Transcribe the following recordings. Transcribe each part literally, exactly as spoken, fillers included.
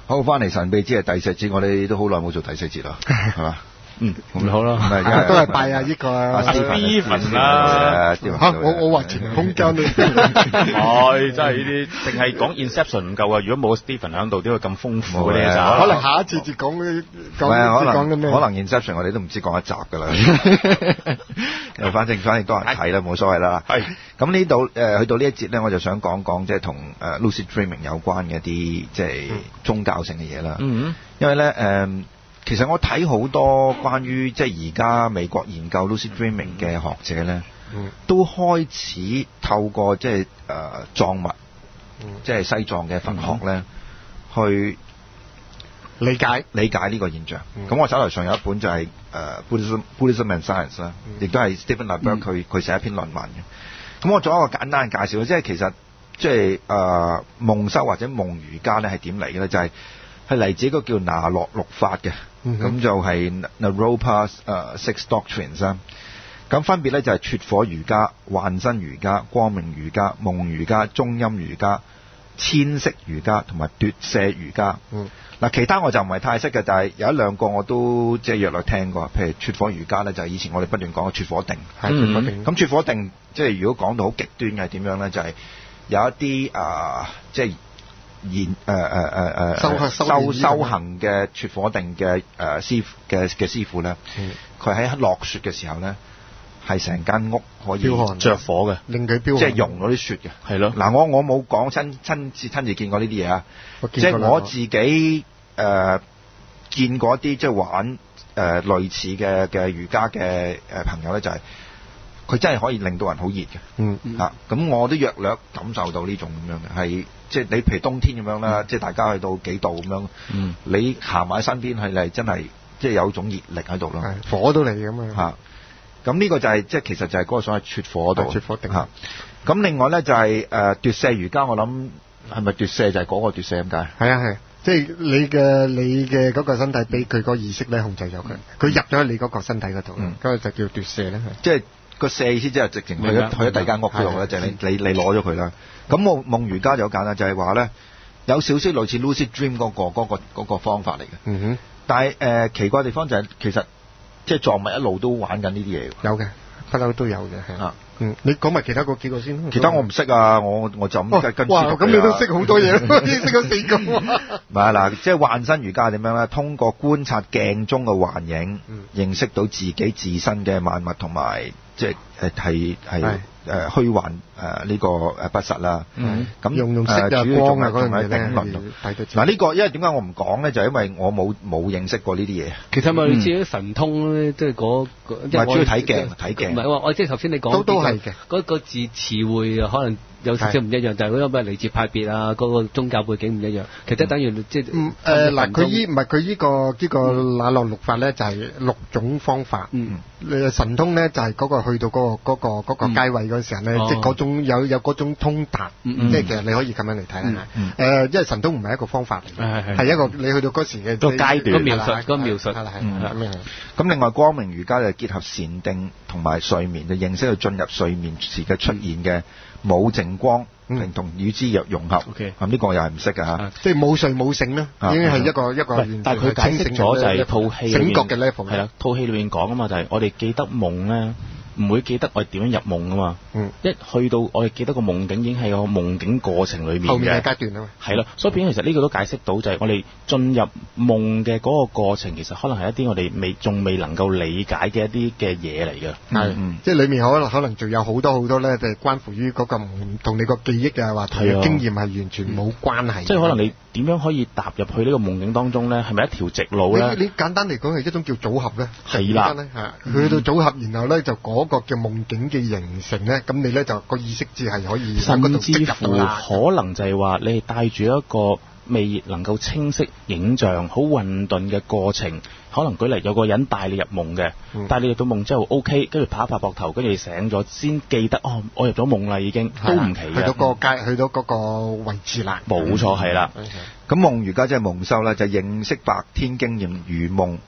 好，翻嚟神秘之夜第四節，我哋都好耐冇做第四節啦，係嘛？ 嗯，咁好啦， 都係拜啊呢個啊 Stephen 啦， 嚇我我話前空間都係真係呢啲，淨係講 Inception 唔夠啊！如果冇 Stephen 喺度，點會咁豐富嘅嘢？ 可能下一次至講啲講講緊咩？ 可能 Inception 我哋都唔知講一集㗎啦。誒，反正反正多人睇啦，冇所謂啦。 係咁呢度誒去到呢一節咧，我就想講講即係同誒 Lucid Dreaming 有關嘅一啲即係宗教性嘅嘢啦。嗯，因為咧誒。其實我睇好多關於即係而家美國研究 Lucid Dreaming 嘅學者咧，嗯、都開始透過即係誒、呃、藏物，嗯、即係西藏嘅佛學咧，嗯、去理解理解呢個現象。咁、嗯、我手頭上有一本就係、是、誒、呃、Buddhism Buddhism and Science 啦，亦都係 Stephen LaBerge 佢佢寫一篇論文嘅。咁我做一個簡單嘅介紹，即係其實即係誒夢修或者夢瑜伽咧係點嚟嘅咧？就係係嚟自一個叫那洛六法嘅。咁、嗯、就係 Naropa 誒 Six Doctrines 啦。咁分別咧就係拙火瑜伽、幻身瑜伽、光明瑜伽、夢瑜伽、中陰瑜伽、千色瑜伽同埋奪舍瑜伽。嗱、嗯，其他我就唔係太識嘅，但係有一兩個我都即係約略聽過。譬如拙火瑜伽咧，就係以前我哋不斷講嘅拙火定。係拙火定。咁拙火定即係如果講到好極端嘅係點樣咧？就係、是、有一啲啊、呃，即係。研誒誒誒誒修修修行嘅拙火定嘅誒師嘅嘅師傅咧，佢喺落雪嘅時候咧，係成間屋可以着火嘅，令佢飆，即係融嗰啲雪嘅。係咯。嗱，我我冇講親親自親自見過呢啲嘢啊，即係我自己誒、呃、見過一啲即係玩誒、呃、類似嘅嘅瑜伽嘅誒朋友咧，就係、是。佢真係可以令到人好熱嘅，嗯嚇，咁、啊、我都約略感受到呢種咁樣嘅，係即係你譬如冬天咁樣啦，嗯、即係大家去到幾度咁樣，嗯、你行埋身邊係嚟真係即係有種熱力喺度咯， 火都嚟咁樣嚇。咁呢個就係、是、即係其實就係嗰個所謂拙火度， 拙火定嚇。咁另外咧就係、是、誒、呃、奪舍瑜伽，我諗係咪奪舍就係嗰個奪舍咁解？ 係啊係，即係你嘅你嘅嗰個身體俾佢個意識咧控制咗佢，佢、嗯、入咗喺你嗰個身體嗰度，嗰、嗯、個就叫奪舍咧，即係。 個舍意思即係直情去咗去咗第二間屋嗰度咧，就係你你你攞咗佢啦。咁夢夢瑜伽就好簡單，就係話咧有少少類似 Lucid Dream 嗰、嗰個嗰、嗰個嗰個方法嚟嘅。嗯哼。但係誒、呃、奇怪嘅地方就係、是、其實即係藏物一路都玩緊呢啲嘢。有嘅，不嬲都有嘅。啊，嗯，你講埋其他嗰幾個先。其他我唔識啊，我我就咁跟。 哇，咁你都識好多嘢，已經識咗四個。 唔係嗱，即係幻身瑜伽點樣咧？通過觀察鏡中嘅幻影，嗯、認識到自己自身嘅萬物同埋。即係誒係係誒虛幻誒呢個誒不實啦。嗯。咁用用色啊光啊嗰樣嘢咧。嗱呢個因為點解我唔講咧？就係、因為我冇冇認識過呢啲嘢。 其實咪似啲神通咧，即係嗰個。唔係主要睇鏡睇鏡。唔係我我即係頭先你講。 都都係嘅。 嗰個字詞彙可能有少少唔一樣，但係嗰個咩嚟自派別啊，嗰、嗰個宗教背景唔一樣。其實等於、嗯、即係。嗯誒嗱，佢依唔係佢依個依、呢個那洛六法咧，就係六種方法。嗯。神通咧就係嗰個去到嗰、嗰個嗰、嗰個嗰、嗰個階位嗰時候咧，嗯、即係嗰種有有嗰種通達，嗯、即係其實你可以咁樣嚟睇下。誒、嗯嗯呃，因為神通唔係一個方法嚟嘅，係一個你去到嗰時嘅個階段個描述個描述係啦係咁樣。咁另外光明瑜伽就結合禪定同埋睡眠，就認識到進入睡眠時嘅出現嘅冇淨光。嗯，同與之若融合。OK，咁呢個又係唔識㗎嚇， 即係冇睡冇醒咧，已經係一個一個。 但係佢解釋咗就係套戲醒覺嘅 level。 係啦，套戲裏面講啊嘛，就係我哋記得夢咧，唔會記得我哋點樣入夢啊嘛。嗯，一去到我哋記得個夢境已經係個夢境過程裏面嘅後面嘅階段啊嘛。 係啦，所以變其實呢個都解釋到就係我哋進入夢嘅嗰個過程，其實可能係一啲我哋未仲未能夠理解嘅一啲嘅嘢嚟嘅。 係，嗯，即係裡面可能可能仲有好多好多咧，就係關乎於嗰個同你個記憶啊，或者經驗係完全冇關係。 即係可能你點樣可以踏入去呢個夢境當中咧？係咪一條直路咧？ 你你簡單嚟講係一種叫組合咧。 係啦， 係去到組合，然後咧就嗰個叫夢境嘅形成咧，咁你咧就個意識至係可以甚至乎可能就係話你係帶住一個未能夠清晰影像、好混沌嘅過程。可能舉例有個人帶你入夢嘅，嗯、帶你入到夢之後 OK， 跟住拍一拍膊頭，跟住你醒咗先記得哦，我入咗夢啦已經，都唔奇嘅。 去到個階，去到嗰個位置啦。 冇錯，係啦。 咁夢瑜伽即係夢修啦，就係、認識白天經驗如夢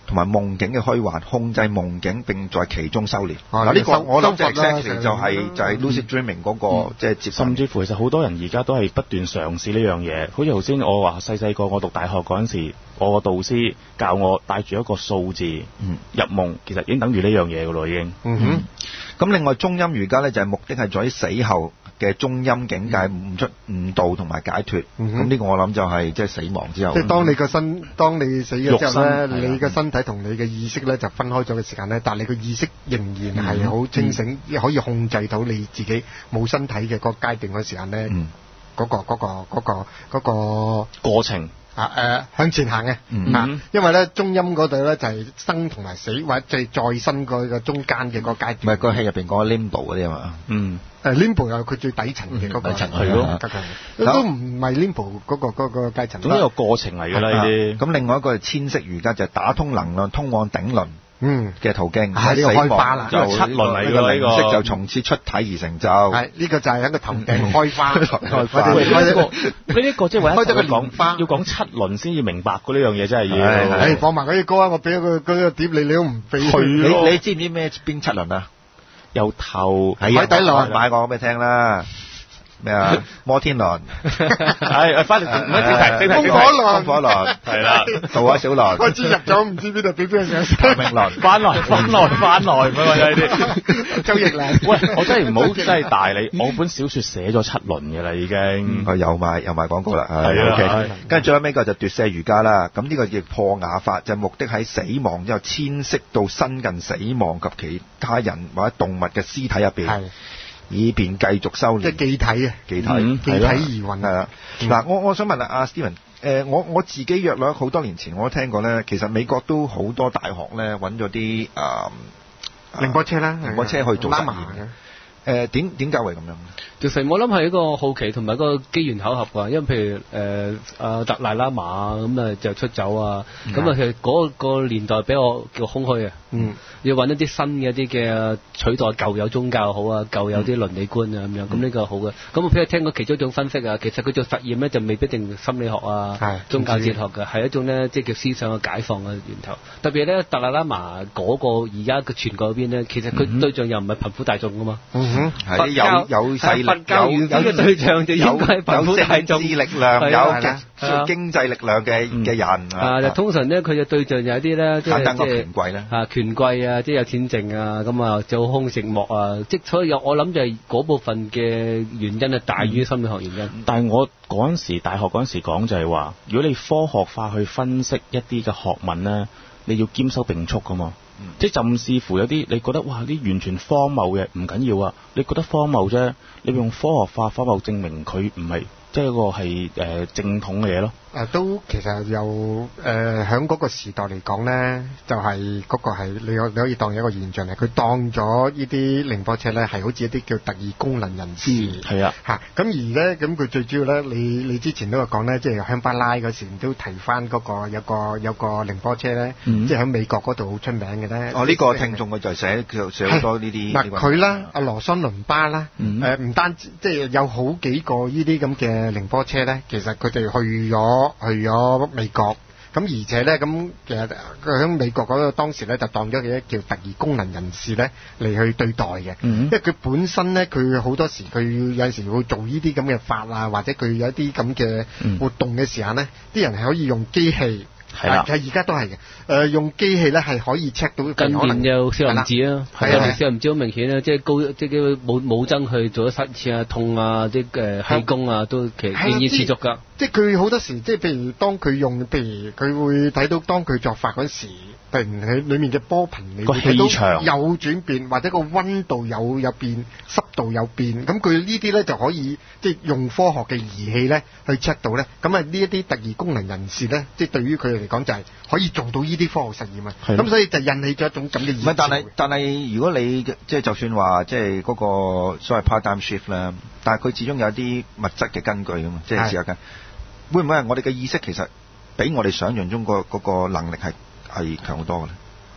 同埋夢境嘅虛幻，控制夢境並在其中修煉。 嗱呢個我諗就 exactly 修就係就係 lucid dreaming 嗰個即係接近。 甚至乎其實好多人而家都係不斷嘗試呢樣嘢。好似頭先我話細細個我讀大學嗰陣時，我個導師教我帶住一個數字入夢，其實已經等於呢樣嘢㗎咯，已經。 嗯哼。 咁另外中陰瑜伽咧就係目的係在於死後嘅中陰境界悟出悟道同埋解脫。咁呢個我諗就係即係死亡之後。 即係當你個身，當你死咗之後咧， 肉身你嘅身體同你嘅意識咧就分開咗嘅時間咧，但係你個意識仍然係好清醒，可以控制到你自己冇身體嘅嗰個階段嗰時間咧，嗰個嗰個嗰個嗰個過程。 啊誒、呃、向前行嘅， 嗯啊，因為咧中陰嗰度咧就係、是、生同埋死或者即係再生嗰個中間嘅嗰個階段。 唔係個戲入邊講 limbo 嗰啲啊嘛。 嗯。 誒 limbo 又佢最底層嘅嗰個底層係咯， 都唔係 limbo 嗰個嗰個階層。 總之個過程嚟㗎啦呢啲。 咁另外一個係千式瑜伽就係打通能量，通往頂輪。 嗯嘅途徑， 係呢個開花啦， 就七輪嚟㗎呢個呢個， 就從此出體而成就。 係呢個就係喺個頭頂開花，開花。 呢一個呢一個即係為開咗個蓮花， 要講七輪先至明白嗰呢樣嘢真係要。 誒放埋嗰啲歌啊！我俾咗個嗰個碟你，你都唔俾。 你你知唔知咩邊七輪啊？ 由頭海底輪買過俾你聽啦。咩啊？摩天輪， 係翻嚟唔係正題，正題， 風火輪， 風火輪係啦，渡海小輪， 我知入咗唔知邊度俾邊個上生命輪， 翻來翻來翻來，唔係呢啲。 周奕亮， 喂，我真係唔好真係大你，我本小説寫咗七輪嘅啦已經。 佢有賣有賣廣告啦， 係啊。 跟住最後尾個就奪舍瑜伽啦，咁呢個叫破瓦法，就目的喺死亡之後遷息到親近死亡及其他人或者動物嘅屍體入邊。以便繼續修煉， 即係寄體啊， 寄體， 嗯、寄體而運係啦。嗱、嗯，我我想問下阿 Steven，誒、呃，我我自己約略好多年前，我都聽過咧，其實美國都好多大學咧揾咗啲誒寧波車啦， 寧波車去做實驗嘅。誒點點解會咁樣？ 其實我諗係一個好奇同埋一個機緣巧合㗎，因為譬如誒阿達賴喇嘛咁啊就出走啊，咁啊、嗯、其實嗰個年代比我叫空虛啊，嗯，要揾一啲新嘅一啲嘅取代舊有宗教好啊，舊有啲倫理觀啊咁樣，咁呢、嗯、個好嘅。咁我譬如聽過其中一種分析啊，其實佢做實驗咧就未必定心理學啊、嗯、宗教哲學嘅，係一種咧即係叫思想嘅解放嘅源頭。特別咧達賴喇嘛嗰個而家嘅全國嗰邊咧，其實佢對象又唔係貧苦大眾㗎嘛。嗯嗯，係有有勢力，有有嘅對象就應該係貧苦大眾， 有政治力量，有經濟力量嘅嘅人啊。就通常咧，佢嘅對象有啲咧，即係即係權貴咧， 啊權貴啊，即係有錢剩啊，咁啊做空食莫啊，即所以我諗就係嗰部分嘅原因係大於心理學原因。 嗯、但係我嗰陣時大學嗰陣時講就係話，如果你科學化去分析一啲嘅學問咧，你要兼收並蓄噶嘛。嗯、即係甚至乎有啲你覺得哇啲完全荒謬嘅唔緊要啊，你覺得荒謬啫，你用科學化荒謬證明佢唔係即係一個係誒、呃、正統嘅嘢咯。 啊，都其實又誒喺嗰個時代嚟講咧，就係、是、嗰個係你可你可以當一個現象嚟，佢當咗呢啲寧波車咧係好似一啲叫特異功能人士。 係、嗯、啊， 嚇咁而咧咁佢最主要咧，你你之前都有講咧，即係香巴拉嗰時都提翻嗰個有個有個寧波車咧，嗯、即係喺美國嗰度好出名嘅咧。 哦，呢、這個聽眾佢就寫佢寫好多呢啲。 嗱佢啦，阿羅桑倫巴啦，誒唔、嗯呃、單止即係有好幾個呢啲咁嘅寧波車咧，其實佢哋去咗去咗美國，咁而且咧，咁其實佢喺美國嗰個當時咧就當咗佢叫特異功能人士咧嚟去對待嘅，嗯、因為佢本身咧佢好多時佢有陣時會做呢啲咁嘅法啊，或者佢有一啲咁嘅活動嘅時候咧，啲、嗯、人係可以用機器。係啦，係而家都係嘅。誒、呃，用機器咧係可以 check 到。 近年有少林寺啊， 近年少林寺好明顯啊，即係高，即係冇冇增去做咗七次啊，痛啊，啲誒氣功啊，都其實仍然持續㗎。即係佢好多時，即係譬如當佢用，譬如佢會睇到當佢作法嗰時，突然喺裡面嘅波頻，你會睇到有轉變，或者個溫度有有變，濕度有變。咁佢呢啲咧就可以即係用科學嘅儀器咧去 check 到咧。咁啊呢一啲特異功能人士咧，即係對於佢哋嚟講就係可以做到呢啲科學實驗啊。咁所以就引起咗一種咁嘅意思。唔係，但係但係如果你即係就算話即係嗰個所謂 paradigm shift 啦，但係佢始終有啲物質嘅根據㗎嘛，即係時間。會唔會係我哋嘅意識其實比我哋想象中個嗰個能力係係強好多嘅咧？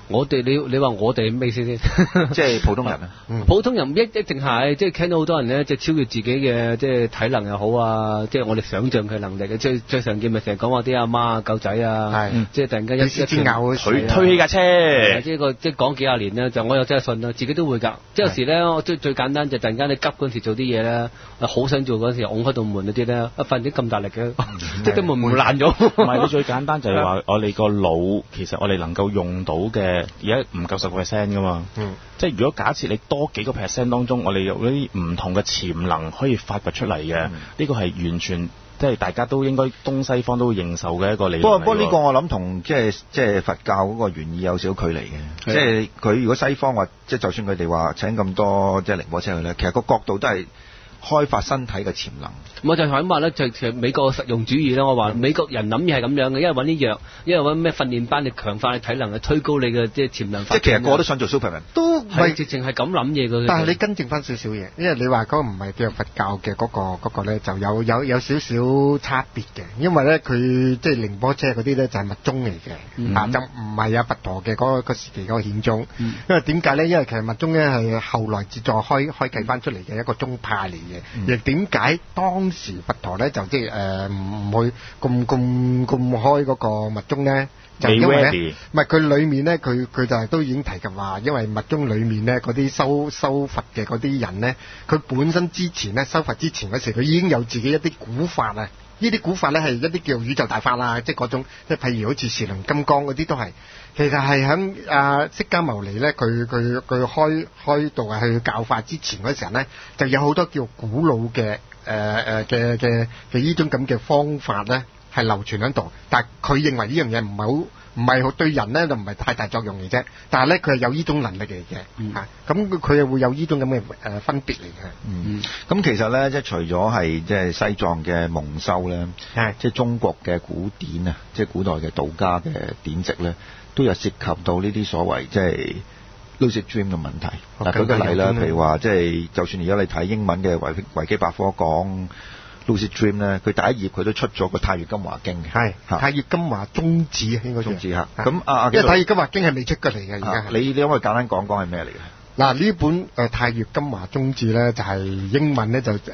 我哋你你話我哋咩意思先？ 即係普通人啊、 嗯，普通人唔一一定係，即係聽到好多人咧，即係超越自己嘅即係體能又好啊，即係我哋想象佢能力嘅，最最常見咪成日講話啲阿媽啊、狗仔啊， 係， 即係突然間一一支咬佢推起架車， 即係個即係講幾廿年咧，就我又真係信啦，自己都會㗎。即係有時咧，我最最簡單就突然間你急嗰陣時做啲嘢咧，好想做嗰陣時，擁開道門嗰啲咧，一瞓啲咁大力嘅，即係根本門爛咗。 唔係，你最簡單就係話我哋個腦其實我哋能夠用到嘅而家唔夠十個 percent 噶嘛，嗯，即係如果假設你多幾個 percent 當中，我哋有啲唔同嘅潛能可以發掘出嚟嘅，呢、嗯、個係完全即係大家都應該東西方都會認受嘅一個理論。不過不過呢個我諗同即係即係佛教嗰個原意有少少距離嘅，即係佢如果西方話即係就算佢哋話請咁多即係寧波車去咧，其實個角度都係開發身體嘅潛能。 我就想話咧，就其實美國實用主義咧，我話美國人諗嘢係咁樣嘅，因為揾啲藥，因為揾咩訓練班嚟強化你體能，去推高你嘅即係潛能。 即係其實個個都想做 Superman， 都唔係直情係咁諗嘢嘅。 但係你跟正翻少少嘢，因為你話嗰個唔係叫佛教嘅嗰、嗰個嗰個咧，就有有有少少差別嘅，因為咧佢即係寧波車嗰啲咧就係密宗嚟嘅，嗯、啊就唔係有佛陀嘅嗰、嗰個個時期嗰個顯宗。嗯、因為點解咧？因為其實密宗咧係後來至再開開計翻出嚟嘅一個宗派嚟嘅，亦點解當時佛陀咧就即係誒唔會咁咁咁開嗰個密宗咧？就因為咧，唔係佢裡面咧，佢佢就係都已經提及話，因為密宗裡面咧嗰啲修修佛嘅嗰啲人咧，佢本身之前咧修佛之前嗰時，佢已經有自己一啲古法啊。呢啲古法咧係一啲叫宇宙大法啦，即係嗰種，即係譬如好似時輪金剛嗰啲都係，其實係喺阿釋迦牟尼咧，佢佢佢開開道係去教法之前嗰時候咧，就有好多叫古老嘅誒誒嘅嘅嘅呢種咁嘅方法咧。係流傳喺度，但係佢認為呢樣嘢唔係好，唔係好對人咧就唔係太大作用嘅啫。但係咧佢係有呢種能力嚟嘅，嚇咁佢又會有呢種咁嘅誒分別嚟嘅。 嗯，咁其實咧即係除咗係即係西藏嘅蒙修咧，係即係中國嘅古典啊，即係古代嘅道家嘅典籍咧，都有涉及到呢啲所謂即係 lucid dream 嘅問題。嗱，舉個例啦，譬如話即係就算而家你睇英文嘅維維基百科講Lucid Dream 咧，佢第一頁佢都出咗個《太乙金華經》嘅，係《太乙金華宗旨》應該宗旨嚇。咁啊，因為《太乙金華經》係未出過嚟嘅，而家你你可唔可以簡單講講係咩嚟嘅？嗱，呢本誒《太乙金華宗旨》咧，就係英文咧就誒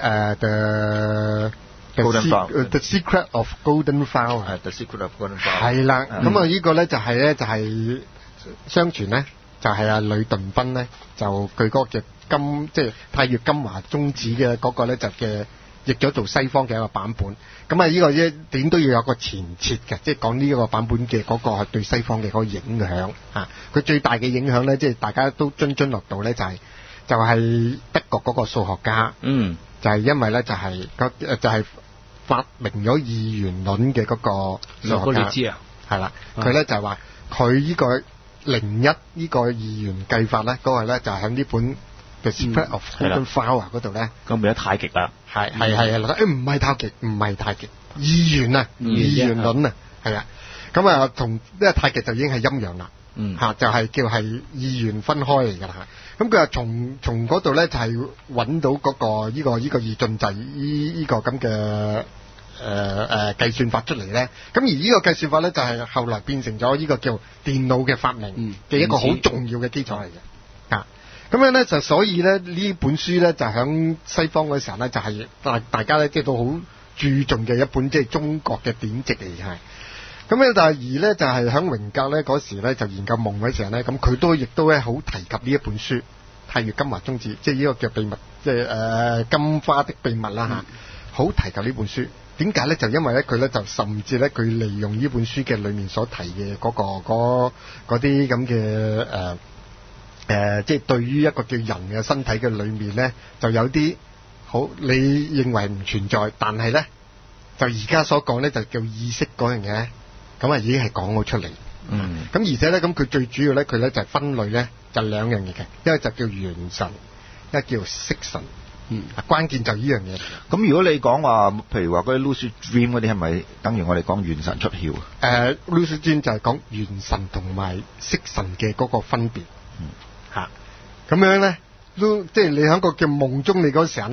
The Golden Vow The Secret of Golden Vow 係 The Secret of Golden Vow 係啦。咁啊，呢個咧就係咧就係相傳咧，就係阿呂頓賓咧，就佢嗰個嘅金即係《太乙金華宗旨》嘅嗰個咧就嘅。譯咗做西方嘅一個版本，咁啊呢個一點都要有個前設嘅，即係講呢一個版本嘅嗰個係對西方嘅嗰個影響嚇。佢最大嘅影響咧，即係大家都津津樂道咧，就係就係德國嗰個數學家，嗯，就係因為咧就係個就係發明咗二元論嘅嗰個數學家，你知啊？係啦，佢咧就係話佢呢個零一呢個二元計法咧，嗰個咧就係喺呢本嘅 Secret of Golden Vow 嗰度咧， 咁變咗太極啦。 係係係啊！誒唔係太極，唔係太極，二元啊，二元論啊，係啊。咁啊，同因為太極就已經係陰陽啦，嗯嚇，就係叫係二元分開嚟㗎啦嚇。咁佢話從從嗰度咧就係揾到嗰個依個依個二進制依依個咁嘅誒誒計算法出嚟咧。咁而呢個計算法咧就係後來變成咗依個叫電腦嘅發明嘅一個好重要嘅基礎嚟嘅啊。咁樣咧就所以咧呢本書咧就喺西方嗰時候咧就係大大家咧即係都好注重嘅一本即係中國嘅典籍嚟嘅。咁咧但係而咧就係喺榮格咧嗰時咧就研究夢嗰時候咧，咁佢都亦都咧好提及呢一本書《太乙金華宗旨》，即係呢個叫秘密，即係誒金花的秘密啦嚇，好、嗯、提及呢本書。點解咧？就因為咧佢咧就甚至咧佢利用呢本書嘅裏面所提嘅嗰、嗰個嗰啲咁嘅誒。那誒、呃，即係對於一個叫人嘅身體嘅裏面咧，就有啲好你認為唔存在，但係咧就而家所講咧就叫意識嗰樣嘢，咁啊已經係講咗出嚟。嗯。咁而且咧，咁佢最主要咧，佢咧就係分類咧就兩樣嘢嘅，一個就叫元神，一個叫色神。嗯。關鍵就呢樣嘢。咁如果你講話，譬如話嗰啲 lucid dream 嗰啲，係咪等於我哋講元神出竅啊？誒、呃、lucid dream 就係講元神同埋色神嘅嗰個分別。嗯。嚇，咁樣咧，都即係你喺個叫夢中你嗰時候咧，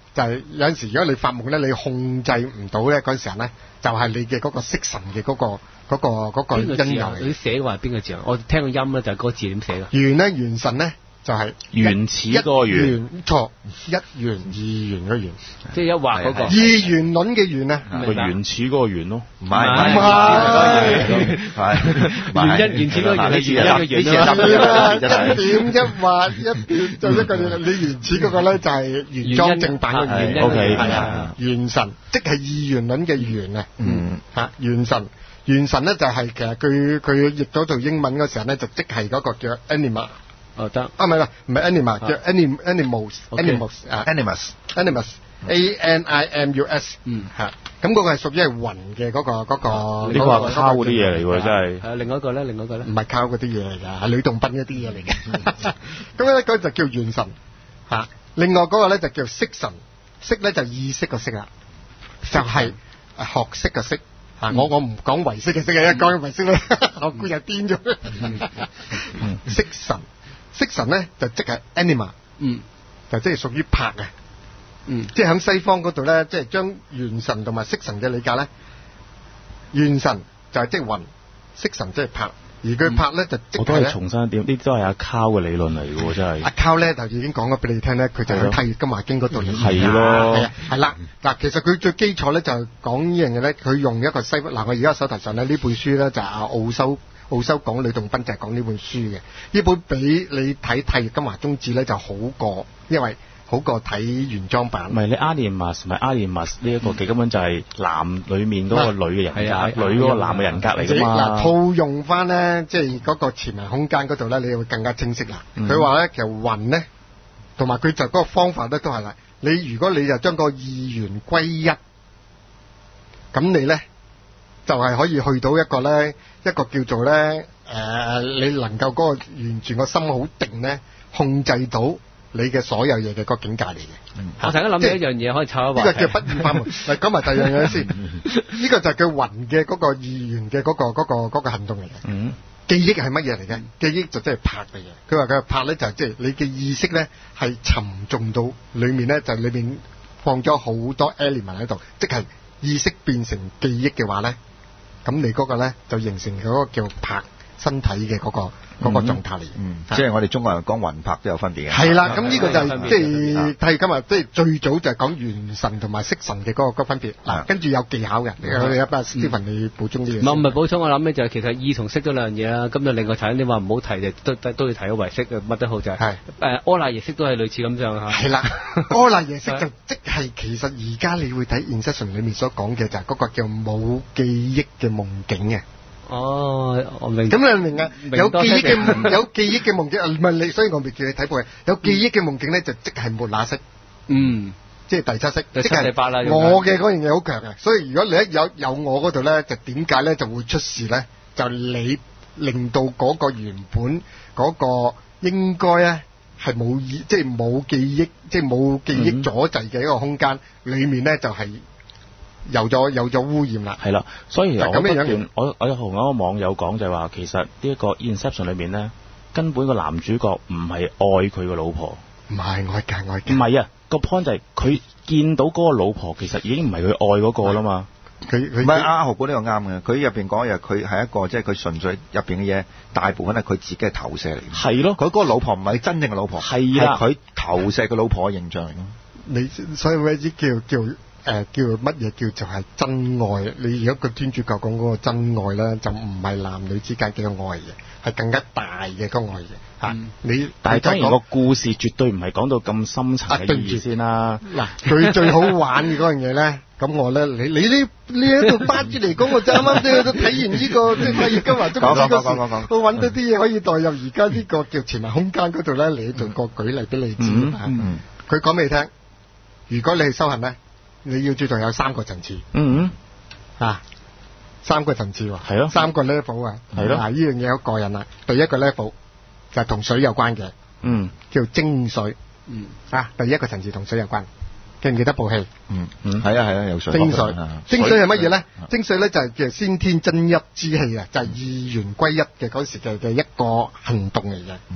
就係有陣時如果你發夢咧，你控制唔到咧嗰陣時候咧，就係你嘅嗰個色神嘅嗰個嗰個嗰個因由。 你寫嘅話係邊個字啊？我聽個音咧就係嗰個字點寫㗎？ 元咧元神咧。就係原始嗰個元， 錯，一元二元嗰元， 即係一畫嗰個二元論嘅元啊， 個原始嗰個元咯， 唔係唔係， 係原因原始嗰個元係原因嘅元啦，一點一畫一點就一個元，你原始嗰個咧就係原裝正版嘅元 ，OK， 係啊，元神即係二元論嘅元啊， 嗯嚇元神，元神咧就係其實佢佢譯咗做英文嗰時候咧就即係嗰個叫 anima。 哦得啊唔係啦，唔係 anima，叫 anim animals，animals 啊 animus，a n i m u s，嗯嚇，咁嗰個係屬於係雲嘅嗰個嗰個。 呢個係靠嗰啲嘢嚟喎，真係。 係另外一個咧，另外一個咧。 唔係靠嗰啲嘢嚟㗎，係呂洞賓嗰啲嘢嚟嘅。咁咧嗰就叫元神嚇，另外嗰個咧就叫識神，識咧就意識個識啦，就係學識個識。啊！我我唔講唯識嘅識嘅，一講唯識咧，我估又癲咗。識神。色神咧就即係 anima， 嗯，就即係屬於魄嘅，嗯，即係喺西方嗰度咧，即係將元神同埋色神嘅理解咧，元神就係即係魂，色神即係魄，而佢魄咧就即係咧。我都係重申一點，呢都係阿 Carl 嘅理論嚟嘅喎，真係。阿 Carl 咧就已經講咗俾你聽咧，佢就喺《太乙金華經》嗰度嚟。係咯，係啊，係啦。嗱，其實佢最基礎咧就係講呢樣嘢咧，佢用一個西嗱，我而家手頭上咧呢本書咧就係阿奧修。澳洲講呂洞賓就係講呢本書嘅，呢本比你睇《太乙金華宗旨》咧就好過，因為好過睇原裝版。唔係你 Animus 唔係 Animus 呢一個嘅根本就係男裡面嗰個女嘅人格，女嗰個男嘅人格嚟㗎嘛。嗱，套用翻咧，即係嗰個潛能空間嗰度咧，你會更加清晰啦。佢話咧，其實魂咧，同埋佢就嗰個方法咧都係啦。你如果你就將個二元歸一，咁你咧。就係可以去到一個咧，一個叫做咧，誒、呃，你能夠嗰個完全個心好定咧，控制到你嘅所有嘢嘅個境界嚟嘅。嗯、 我突然間諗起一樣嘢可以湊一話。 呢個叫不二法門。嚟講埋第二樣嘢先。呢個就係佢魂嘅嗰個二元嘅嗰、嗰個嗰、嗰個嗰、嗰個行動嚟嘅。嗯。記憶係乜嘢嚟嘅？記憶就即係魄嚟嘅。佢話佢魄咧就係即係你嘅意識咧係沉重到裡面咧就裏面放咗好多 element 喺度，即係意識變成記憶嘅話咧。咁你嗰個咧就形成嗰個叫魄身體嘅嗰、嗰個嗰、嗯、個狀態嚟，嗯， 即係我哋中國人講魂魄都有分別嘅。 係啦，咁呢個就係即係睇今日即係最早就係講元神同埋色神嘅嗰、嗰個嗰個分別。嗱，跟住有技巧嘅，我哋一班 Stephen 你補充啲嘢。唔係唔係補充，我諗咧就係其實意同色嗰兩樣嘢啦。咁就另外睇你話唔好提，就都都要提咗唯識乜都好就係。係誒柯賴耶識都係類似咁樣嚇。係啦，柯賴耶識就即係其實而家你會睇 Inception 裏面所講嘅就係嗰個叫冇記憶嘅夢境嘅。哦，我明。咁你明啊？有記憶嘅夢，有記憶嘅夢境，唔係你，所以我咪叫你睇部戲。有記憶嘅夢境咧，就即係末那識。嗯，即係第七識，即係我嘅嗰樣嘢好強嘅。所以如果你一有有我嗰度咧，就點解咧就會出事咧？就你令到嗰個原本嗰個應該咧係冇意，即係冇記憶，即係冇記憶阻滯嘅一個空間裏面咧，就係。有咗有咗污染啦，係啦，所以我不斷我我有同一個網友講就係話，其實呢一個 Inception 裏面咧，根本個男主角唔係愛佢個老婆，唔係愛嘅愛嘅，唔係啊，個 point 就係佢見到嗰個老婆其實已經唔係佢愛嗰個啦嘛，佢佢唔係阿豪哥呢個啱嘅，佢入邊講嘢佢係一個即係佢純粹入邊嘅嘢，大部分係佢自己嘅投射嚟，係咯，佢嗰個老婆唔係真正嘅老婆，係啦，佢投射個老婆嘅形象嚟咯，你所以咩啲叫叫。誒、呃，叫乜嘢叫做係真愛？你如果個天主教講嗰個真愛咧，就唔係男女之間嘅愛嘅，係更加大嘅嗰個愛嘅吓。嗯、你但係當然個故事絕對唔係講到咁深層嘅意義先啦。嗱、啊，佢最好玩嘅嗰樣嘢咧，咁我咧，你你呢呢一度巴住嚟講，我就啱啱都睇完呢、這個即係太乙金華宗旨嗰時，我揾到啲嘢可以代入而家呢個叫潛能空間嗰度咧，你做個舉例俾你知。佢講俾你聽，如果你係修行咧。你要注重有三個層次，嗯啊，三個層次喎，係咯，三個 level 啊，係咯，嗱呢樣嘢好過癮啦。第一個 level 就係同水有關嘅，嗯，叫精水，嗯啊，第一個層次同水有關，記唔記得部戲？嗯嗯，係啊係啊，有水。精水，精水係乜嘢咧？精水咧就係叫先天真一之氣啊，就係二元歸一嘅嗰時嘅嘅一個行動嚟嘅。嗯，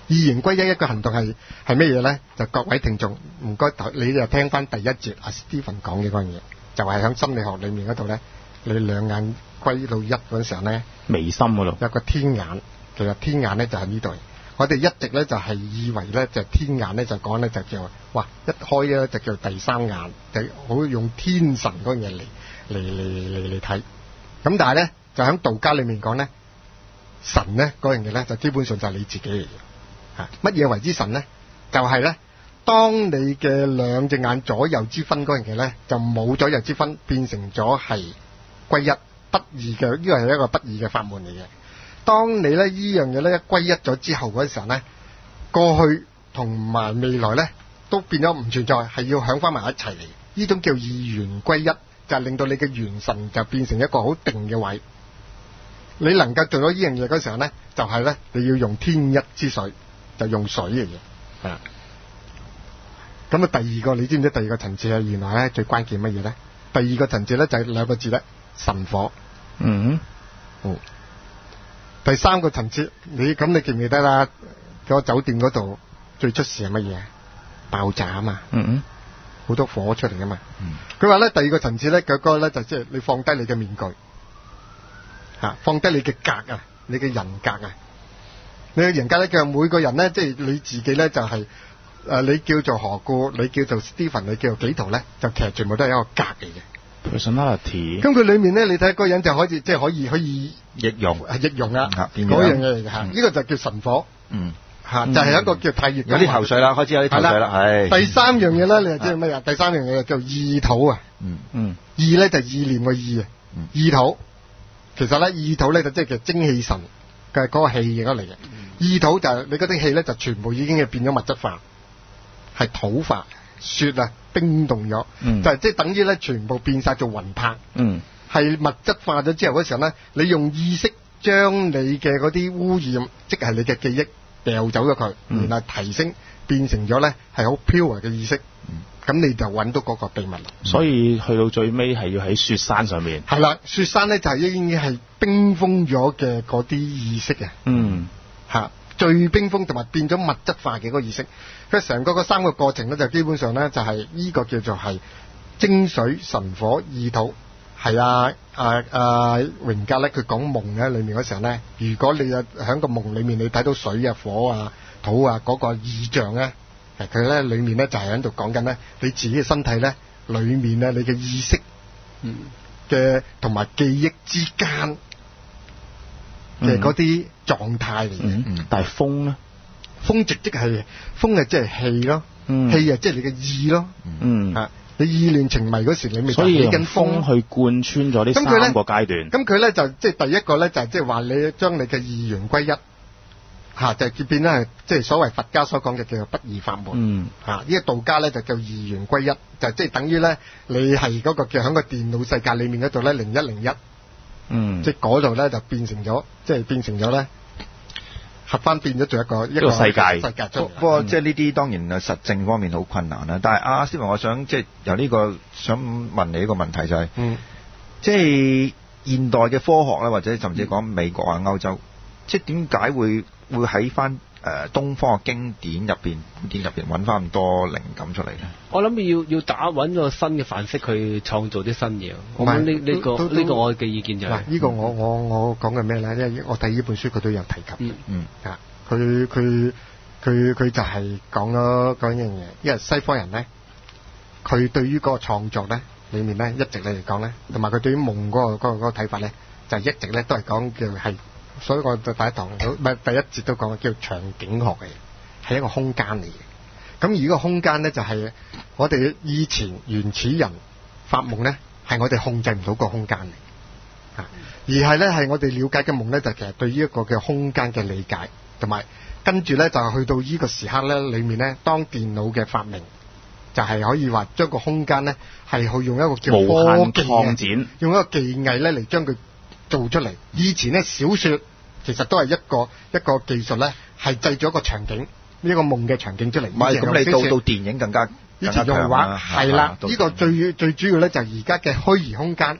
二元歸一一個行動係係咩嘢咧？就各位聽眾唔該，你就聽翻第一節阿 Stephen 講嘅嗰樣嘢，就係、是、喺心理學裏面嗰度咧，你兩眼歸到一嗰陣時候咧， 眉心嗰度有個天眼，其實天眼咧就喺呢度。我哋一直咧就係、是、以為咧就天眼咧就講咧就叫哇一開咧就叫第三眼，就好用天神嗰樣嘢嚟嚟嚟嚟嚟睇。咁但係咧就喺道家裏面講咧，神咧嗰樣嘢咧就基本上就係你自己嚟嘅。嚇，乜嘢為之神咧？就係、是、咧，當你嘅兩隻眼左右之分嗰樣嘢咧，就冇左右之分，變成咗係歸一不二嘅，呢個係一個不二嘅法門嚟嘅。當你咧呢樣嘢咧一歸一咗之後嗰時候咧，過去同埋未來咧都變咗唔存在，係要響翻埋一齊嚟。呢種叫二元歸一，就係令到你嘅元神就變成一個好定嘅位。你能夠做到呢樣嘢嗰時候咧，就係、是、咧你要用天一之水，就用水嘅嘢。係啦。咁啊，第二個你知唔知第二個層次係原來咧最關鍵乜嘢咧？第二個層次咧就係兩個字咧，神火。 嗯。 嗯。第三個層次，你咁你記唔記得啦？嗰個酒店嗰度最出事係乜嘢？爆炸啊嘛， 嗯嗯， 好多火出嚟啊嘛。佢話咧第二個層次咧，佢嗰個咧就即係你放低你嘅面具，吓放低你嘅格啊，你嘅人格啊，你嘅人格咧，叫每個人咧，即係你自己咧就係、是、誒、呃，你叫做何故，你叫做 Stephen， 你叫做幾圖咧，就其實全部都係一個格嚟嘅。 personality， 咁佢裏面咧，你睇嗰個人就可以即係可以可以易容， 係易容啊，嗰、 嗯、 樣嘢嚟嘅吓，呢、嗯、個就叫神火， 嗯吓、嗯、就係、是、一個叫太乙， 有啲頭緒啦，開始有啲頭緒啦，係。第三樣嘢咧，你就知係咩啊？第三樣嘢叫意土啊， 嗯嗯， 意咧就意念個意啊，意土，其實咧意土咧就即係叫精氣神嘅嗰個氣嚟嘅，意土就係你嗰啲氣咧就全部已經係變咗物質化，係土化。雪啊，冰凍咗、嗯，就係即係等於咧，全部變晒做雲拍，係、嗯、物質化咗之後嗰時候咧，你用意識將你嘅嗰啲污染，即係你嘅記憶掉走咗佢、嗯，然後提升變成咗咧係好 pure 嘅意識，咁、嗯、你就揾到嗰個秘密啦。 所以去到最尾係要喺雪山上面。 係啦，雪山咧就係已經係冰封咗嘅嗰啲意識啊。嗯，吓。最冰封同埋變咗物質化嘅嗰個意識，佢成個嗰三個過程咧，就基本上咧就係呢個叫做係精水神火意土。係啊啊啊榮格咧，佢講夢咧裏面嗰時候咧，如果你啊喺個夢裏面你睇到水啊火啊土啊嗰個意象咧，佢咧裏面咧就係喺度講緊咧你自己嘅身體咧裏面咧你嘅意識嘅同埋記憶之間嘅嗰啲狀態嚟嘅， 嗯嗯、但係風咧， 風直即係風啊，即係氣咯，氣啊即係你嘅意咯，嗯，啊，你意亂情迷嗰時你咪就起緊風去貫穿咗呢三個階段。 咁佢咧就即係第一個咧就係即係話你將你嘅二元歸一，吓、啊、就變咗係即係所謂佛家所講嘅叫做不二法門，嗯，吓、啊、呢、這個道家咧就叫二元歸一，就即係等於咧你係嗰個叫喺個電腦世界裏面嗰度咧零一零一。嗯，即係嗰度咧就變成咗，即係變成咗咧合翻變咗做一個一個世界。世界不過即係呢啲當然實證方面好困難啦。但係阿 Stephen，我想即係由呢個想問你一個問題就係、是，嗯，即係現代嘅科學咧，或者甚至講美國啊、歐洲，即係點解會會喺翻誒東方嘅經典入邊典入邊揾翻咁多靈感出嚟咧？ 我諗要要打揾個新嘅範式去創造啲新嘢。我諗呢呢個呢、這個我嘅意見就係、是、 呢、這個我我我講嘅咩咧？因為我睇呢本書佢都有提及。嗯嗯啊，佢佢佢佢就係講咗講一樣嘢，因為西方人咧，佢對於嗰個創作咧裏面咧一直嚟講咧，同埋佢對於夢嗰、那個嗰、那個嗰、那個睇法咧，就一直咧都係講叫係。所以我就第一堂唔係第一節都講叫場景學嘅，係一個空間嚟嘅。咁而呢個空間咧就係我哋以前原始人發夢咧，係我哋控制唔到個空間嚟，啊，而係咧係我哋了解嘅夢咧，就其實對於一個嘅空間嘅理解，同埋跟住咧就去到呢個時刻咧，裏面咧當電腦嘅發明，就係可以話將個空間咧係去用一個叫科技無限擴展， 用一個技藝咧嚟將佢做出嚟。以前咧小說其實都係一個一個技術咧，係製咗一個場景，呢個夢嘅場景出嚟。 唔係咁，你到到電影更加以前用畫係啦。呢個最最主要咧就係而家嘅虛擬空間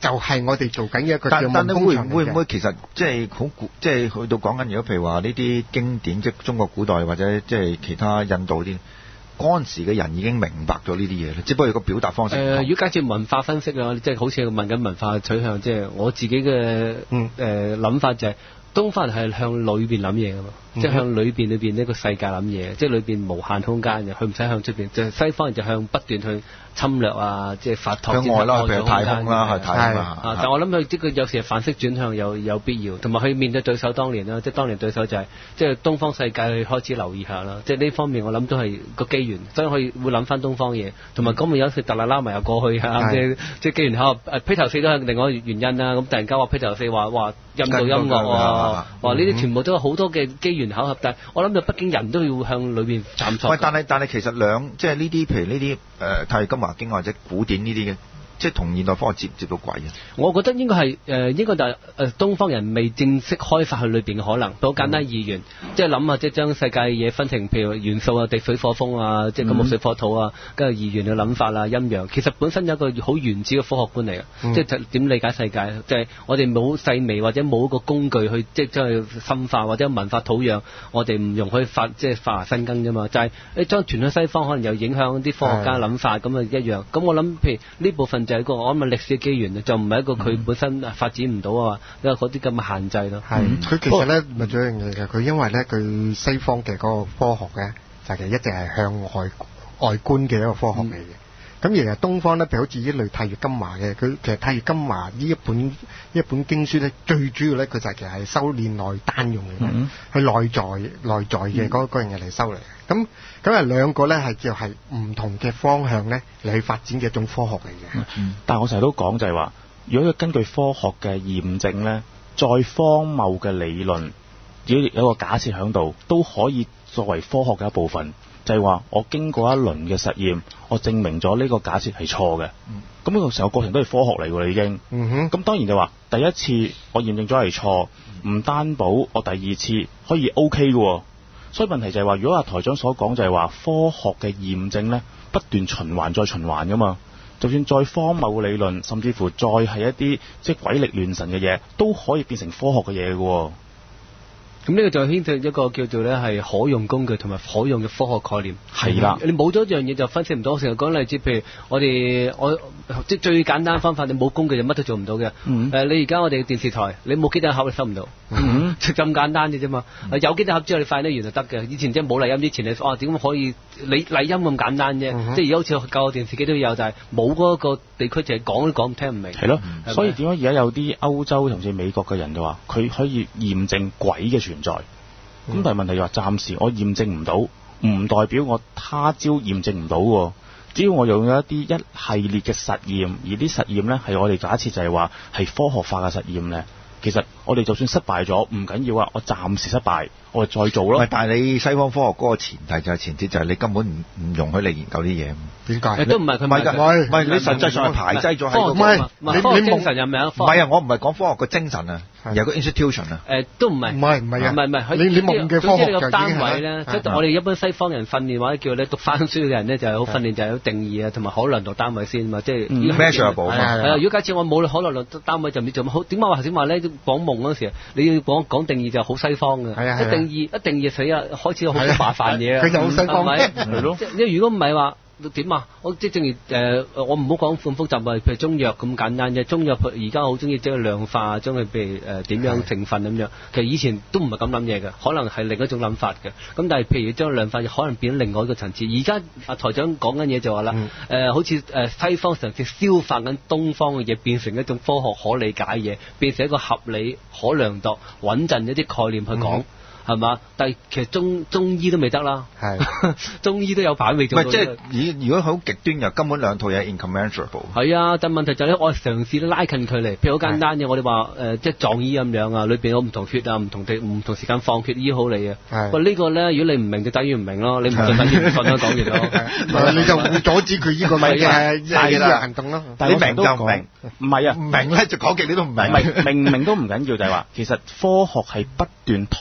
就係我哋做緊一個叫但但你會夢工場嚟嘅。 會唔會其實即係好古，即係去到講緊，如果譬如話呢啲經典，即係中國古代或者即係其他印度啲。嗰陣時嘅人已經明白咗呢啲嘢咧，只不過個表達方式唔同。 誒，如果假設文化分析啊，即係好似問緊文化取向，即係我自己嘅誒諗法就係、是。東方人係向裏邊諗嘢噶嘛，嗯、即係向裏邊裏邊呢個世界諗嘢，即係裏邊無限空間嘅，佢唔使向出邊。就係、西方人就向不斷去侵略啊，即係發拓向外啦，譬如太空啦，係太空啊。 但我諗佢呢個有時係反式轉向有有必要，同埋佢面對對手當年啦，即係當年對手就係、是、即係東方世界去開始留意下啦。即係呢方面我諗都係個機緣，所以佢會諗翻東方嘢，同埋咁咪有時特拉拉埋又過去啊，即係即係機緣巧合。誒披頭四都係另外一個原因啦。咁突然間話披頭四話話印度音樂啊。話呢啲全部都有好多嘅機緣巧合，但係我諗就北京人都要向裏邊探索。喂， 但係但係其實兩即係呢啲，譬如呢啲誒太乙金華經或者古典呢啲嘅，即係同現代科學接唔接到軌啊？ 我覺得應該係誒、呃，應該就係誒東方人未正式開發佢裏邊嘅可能。好簡單二元，嗯、即係諗下，即係將世界嘅嘢分成譬如元素啊、地水火風啊，即係金木水火土啊，跟住二元嘅諗法啦、陰陽。其實本身有一個好原始嘅科學觀嚟嘅，嗯、即係點理解世界？即係我哋冇細微或者冇一個工具去即係將佢深化或者文化土壤，我哋唔容許發即係化新根啫嘛。就係、是、你將傳去西方，可能又影響啲科學家諗法，咁啊一樣。咁我諗譬如呢部分就係一個我諗歷史嘅機緣啊，就唔係一個佢本身發展唔到啊，因為嗰啲咁嘅限制咯。 係，佢、嗯、其實咧咪仲有一樣嘢嘅，佢因為咧佢西方嘅嗰個科學咧，就其實一直係向外外觀嘅一個科學嚟嘅。咁、嗯、而係東方咧，譬如好似呢類太乙金華嘅，佢其實太乙金華呢一本呢一本經書咧，最主要咧佢就係其實係修煉內丹用嘅，嗯、去內在內在嘅嗰嗰樣嘢嚟修嚟。咁咁啊兩個咧係叫係唔同嘅方向咧嚟去發展嘅一種科學嚟嘅。 嗯、但係我成日都講就係話，如果佢根據科學嘅驗證咧，再荒謬嘅理論，只要有個假設喺度，都可以作為科學嘅一部分。就係話，我經過一輪嘅實驗，我證明咗呢個假設係錯嘅。咁呢個成個過程都係科學嚟㗎啦，已經。咁、嗯、哼當然就話，第一次我驗證咗係錯，唔擔保我第二次可以 OK 嘅。所以問題就係話，如果阿台長所講就係話，科學嘅驗證呢，不斷循環再循環㗎嘛。就算再荒謬嘅理論，甚至乎再係一啲即係鬼力亂神嘅嘢，都可以變成科學嘅嘢嘅。 咁呢個就牽涉一個叫做咧係可用工具同埋可用嘅科學概念。 係啦， 你冇咗一樣嘢就分析唔到。我成日講例子，譬如我哋我即係最簡單方法，你冇工具就乜都做唔到嘅。誒、嗯呃，你而家我哋電視台，你冇機頂盒你收唔到，嗯、就咁簡單嘅啫嘛。嗯、有機頂盒之後你發現原來得嘅。以前即係冇麗音之前，你哦點可以你麗音咁簡單啫？嗯、即係而家好似舊嘅電視機都有，就係冇嗰個地區就係講都講聽唔明。係咯， 嗯、所以點解而家有啲歐洲同至美國嘅人就話佢可以驗證鬼嘅存在？咁、嗯、但係問題就話暫時我驗證唔到，唔代表我他朝驗證唔到喎。只要我用咗一啲一系列嘅實驗，而啲實驗呢係我哋假設就係話係科學化嘅實驗呢，其實我哋就算失敗咗唔緊要啊，我暫時失敗，我哋再做咯。 但係你西方科學嗰個前提就係前提就係你根本唔唔容許你研究啲嘢。點解？ 都唔係佢唔係㗎， 唔係你實際上係排擠咗喺度。 唔係你你精神有名？唔係啊，我唔係講科學個精神啊，有個 institution 啊。 誒，都唔係。 唔係唔係啊， 唔係唔係。 你你夢嘅科學就已經係單位咧，即係我哋一般西方人訓練或者叫咧讀翻書嘅人咧，就係好訓練就係有定義啊，同埋可量度單位先嘛，即係 measurable 係啊，如果假設我冇可量度單位就唔知做乜好。點解話頭先話咧講夢嗰時，你要講講定義就好西方嘅。係啊係啊。一定義一定義死啊，開始好多麻煩嘢啊。 佢就好西方。 係咯。 即係如果唔係話。點啊？我即係正如誒、呃，我唔好講咁複雜啊，譬如中藥咁簡單啫。中藥而家好中意將佢量化，將佢譬如誒點、呃、樣成分咁樣。其實以前都唔係咁諗嘢嘅，可能係另一種諗法嘅。咁但係譬如將量化，可能變咗另外一個層次。而家阿台長講緊嘢就話啦，誒、嗯呃、好似誒西方嘗試消化緊東方嘅嘢，變成一種科學可理解嘅嘢，變成一個合理可量度、穩陣一啲概念去講。嗯係嘛？但係其實中中醫都未得啦，係中醫都有排未做到。 唔係即係，如如果好極端又根本兩套嘢 incommensurable。係啊，但問題就係咧，我係嘗試拉近距離。譬如好簡單嘅，我哋話誒，即係撞醫咁樣啊，裏邊有唔同血啊，唔同地唔同時間放血醫好你啊。係。喂，呢個咧，如果你唔明就等於唔明咯，你唔信等於唔信啦，講完咯。 你就會阻止佢呢個咪嘅係啦行動咯。 但係你明就唔明， 唔係啊， 唔明咧就講極你都唔明。 明明明都唔緊要，就係話其實科學係不斷推翻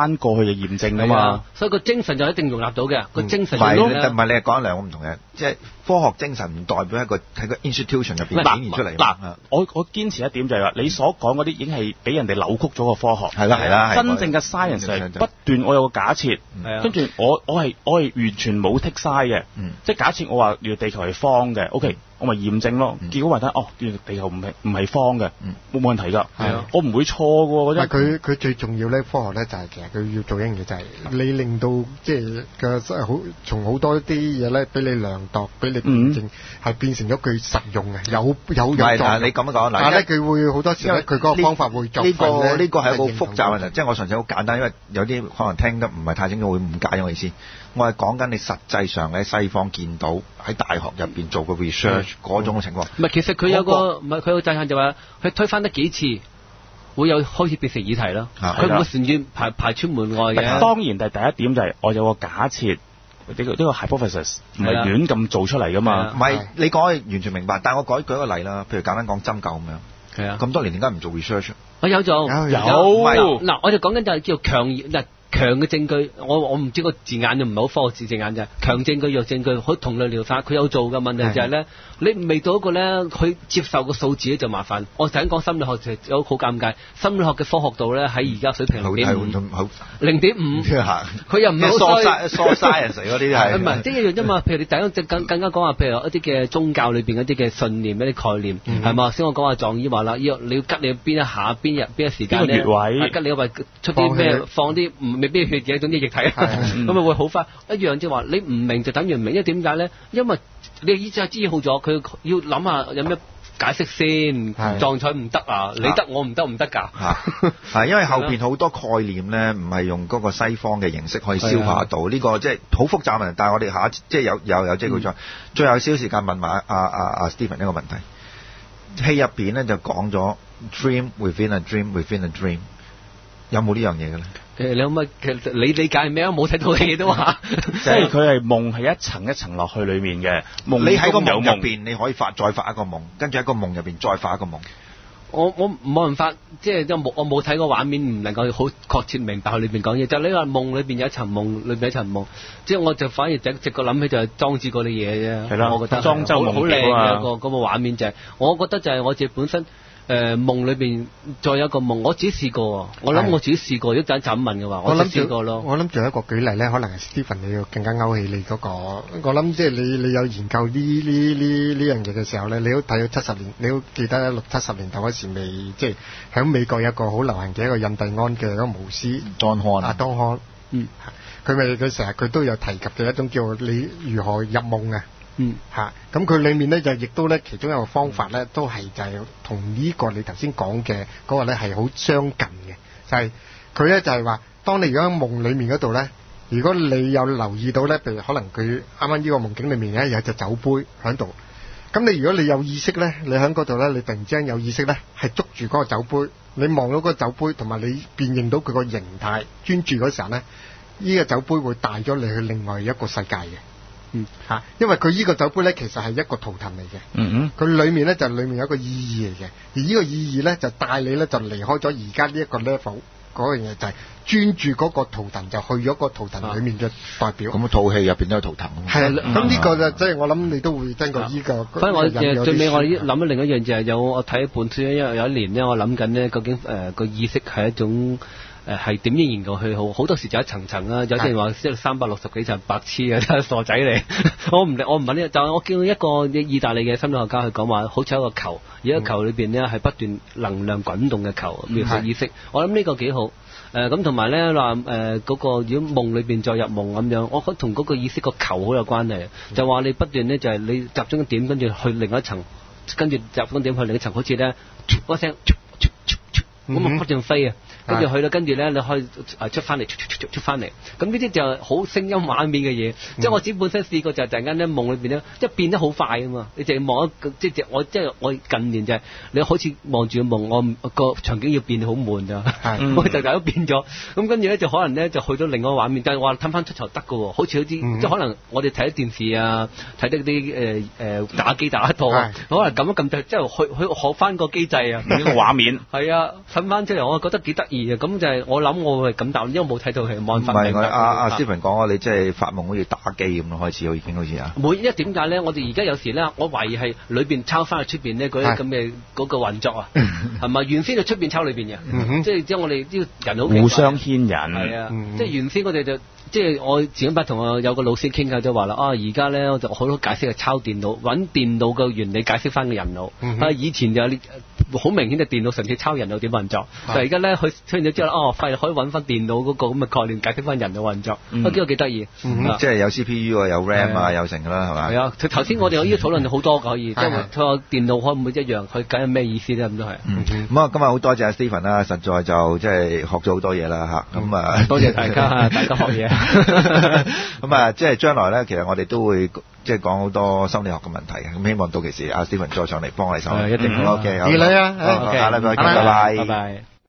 翻過去就驗證㗎嘛。 所以個精神就一定容納到嘅，個精神。 唔係唔係，你係講兩個唔同嘅，即係科學精神唔代表一個喺個 institution 入邊顯現出嚟。 嗱，我我堅持一點就係話，你所講嗰啲已經係俾人哋扭曲咗個科學。 係啦係啦， 真正嘅 science 係不斷，我有個假設，跟住我我係我係完全冇剔曬嘅，即係假設我話原來地球係方嘅 ，OK。我咪驗證咯，結果話睇哦，原來地球唔係唔係方嘅，冇冇問題㗎。係啊，我唔會錯嘅喎。 但係佢佢最重要咧，科學咧就係其實佢要做一樣嘢，就係你令到即係嘅好從好多啲嘢咧，俾你量度，俾你驗證，係變成咗佢實用嘅，有有有作用。 你咁樣講， 但係咧佢會好多時咧，佢嗰個方法會作呢個呢個係一個複雜嘅問題。即係我上次好簡單，因為有啲可能聽得唔係太清楚，會誤解我意思。我係講緊你實際上喺西方見到喺大學入邊做個 research 嗰種嘅情況。 唔係，其實佢有個唔係佢有個制限就話，佢推翻得幾次，會有開始變成議題咯。佢唔會完全排排出門外嘅。 當然，但係第一點就係我有個假設，呢個呢個 hypothesis 唔係亂咁做出嚟噶嘛。 唔係你講係完全明白，但係我改舉個例啦，譬如簡單講針灸咁樣。係啊。咁多年點解唔做 research？ 我有做，有有。嗱，我就講緊就係叫強嗱。強嘅證據，我我唔知個字眼就唔係好科學字眼就係強證據、弱證據，好同類療法，佢有做嘅問題就係咧，你未到一個咧，佢接受個數字咧就麻煩。我頭先講心理學就有好尷尬，心理學嘅科學度咧喺而家水平零點五，零點五，佢又唔係好衰 science 嗰啲係唔係即係一樣啫嘛？譬如你第一更更加講話，譬如一啲嘅宗教裏邊一啲嘅信念、一啲概念係嘛？先我講話藏醫話啦，要你要吉你邊一下、邊日、邊一時間咧，吉你話出啲咩放啲唔未必血嘅總之液體，咁咪會好快一樣，即係話你唔明就等於唔明，因為點解咧？因為你醫生知好咗，佢要諗下有咩解釋先。撞彩唔得啊，你得我唔得唔得㗎？ 係因為後邊好多概念咧，唔係用嗰個西方嘅形式可以消化到。呢個即係好複雜嘅問題。但係我哋下一次即係有有有機會再最後少時間問埋阿阿阿 Stephen 一個問題。戲入邊咧就講咗 dream within a dream within a dream， 有冇呢樣嘢嘅咧？ 誒，你可唔可以其實你理解係咩啊？冇睇套戲都話， 即係佢係夢係一層一層落去裡面嘅夢。 你喺個夢入邊，你可以發再發一個夢，跟住喺個夢入邊再發一個夢。 我我冇辦法，即係都冇我冇睇過畫面，唔能夠好確切明白佢裏邊講嘢。就你話夢裏邊有一層夢，裏邊有一層夢，即係我就反而直直覺諗起就係莊子嗰啲嘢啫。係啦，我覺得莊周夢好靚嘅一個嗰個畫面就係，我覺得就係我自己本身。誒、呃、夢裏邊再有一個夢，我自己試過，我諗我自己試過。如果等陣就咁問嘅話，我諗試過咯。 我諗仲有一個舉例咧，可能係 Stephen 你要更加勾起你嗰、那個。我諗即係你你有研究呢呢呢呢樣嘢嘅時候咧，你都睇到七十年，你都記得六七十年代嗰時未，即係喺美國有一個好流行嘅一個印第安嘅一個巫師 Don Han 啊 Don Han，嗯，佢咪佢成日佢都有提及嘅一種叫你如何入夢啊。嗯嚇，咁佢裡面咧就亦都咧其中一個方法咧，都係就係同呢個你頭先講嘅嗰個咧係好相近嘅，就係佢咧就係話，當你如果喺夢裡面嗰度咧，如果你有留意到咧，譬如可能佢啱啱呢個夢境裡面咧有隻酒杯喺度，咁你如果你有意識咧，你喺嗰度咧，你突然之間有意識咧，係捉住嗰個酒杯，你望到嗰個酒杯，同埋你辨認到佢個形態，專注嗰時候咧，呢個酒杯會帶咗你去另外一個世界嘅。嗯嚇，因為佢呢個酒杯咧，其實係一個圖騰嚟嘅。嗯哼，佢裡面咧就裡面有一個意義嚟嘅，而呢個意義咧就帶你咧就離開咗而家呢一個 level 嗰樣嘢，就係專注嗰個圖騰，就去咗個圖騰裡面嘅代表。咁套戲入邊都有圖騰。 係啊，咁呢個就即係我諗你都會經過呢個。 反正我最尾我諗咗另一樣就係有我睇一本書，因為有一年咧我諗緊咧究竟誒個意識係一種。誒係點樣研究佢好？好多時就一層層啦。有啲人話即係三百六十幾層白痴嘅，真係傻仔嚟。我唔我唔問呢，就係我見到一個意大利嘅心理學家去講話，好似一個球，而個球裏邊呢係不斷能量滾動嘅球，描述意識。我諗呢個幾好。誒咁同埋咧話誒嗰個如果夢裏邊再入夢咁樣，我覺得同嗰個意識個球好有關係。就話你不斷呢，就係你集中一點，跟住去另一層，跟住集中點去另一層，好似咧嗰聲咁啊不斷飛啊！跟住去啦，跟住咧你可以誒出翻嚟，出出出出翻嚟。咁呢啲就係好聲音畫面嘅嘢。嗯、即係我自己本身試過，就係突然間咧夢裏邊咧，即係變得好快啊嘛！你淨係望一即係我即係我近年就係、是、你好似望住個夢，我個場景要變好悶咋，嗯、我就就都變咗。咁跟住咧就可能咧就去到另外一個畫面，但係話氹翻出頭得㗎喎，好似好啲、嗯、即係可能我哋睇電視啊，睇得啲誒誒打機打一套，可能撳一撳就即係去去學翻個機制啊， 呢個畫面係啊， 襯翻出嚟，我覺得幾得意嘅。咁就係我諗我會咁答，因為冇睇到係冇法。 唔係我阿阿 Stephen 講啊，你即係發夢好似打機咁咯，開始已經好似啊。 每因為點解咧？我哋而家有時咧，我懷疑係裏邊抄翻去出邊咧嗰啲咁嘅嗰個運作啊，係咪原先就出邊抄裏邊嘅？即係即係我哋啲人好互相牽引。 係啊，即係原先我哋就。即係我前一排同我有個老師傾偈都話啦，啊而家咧我就好多解釋係抄電腦，揾電腦嘅原理解釋翻個人腦。嗯、啊以前就好明顯嘅電腦純粹抄人腦點運作，但係而家咧佢出現咗之後，哦發現可以揾翻電腦嗰個咁嘅概念解釋翻人腦運作，嗯、啊呢個幾得意。 即係有 C P U 啊，有 RAM 啊，有成㗎啦，係嘛？ 係啊，頭先我哋呢個討論好多㗎，可以即係佢個電腦可唔可以一樣？佢解係咩意思咧？咁都係。咁啊、 嗯嗯嗯，今日好多謝 Stephen 啦，實在就即係學咗好多嘢啦嚇。咁啊， 多謝大家，大家學嘢。 咁啊，即係將來咧，其實我哋都會即係講好多心理學嘅問題嘅。咁希望到期時阿 Stephen 再上嚟幫我哋手。 一定。 O K，好。 謝你啊。 好，下禮拜見，拜拜。 拜拜。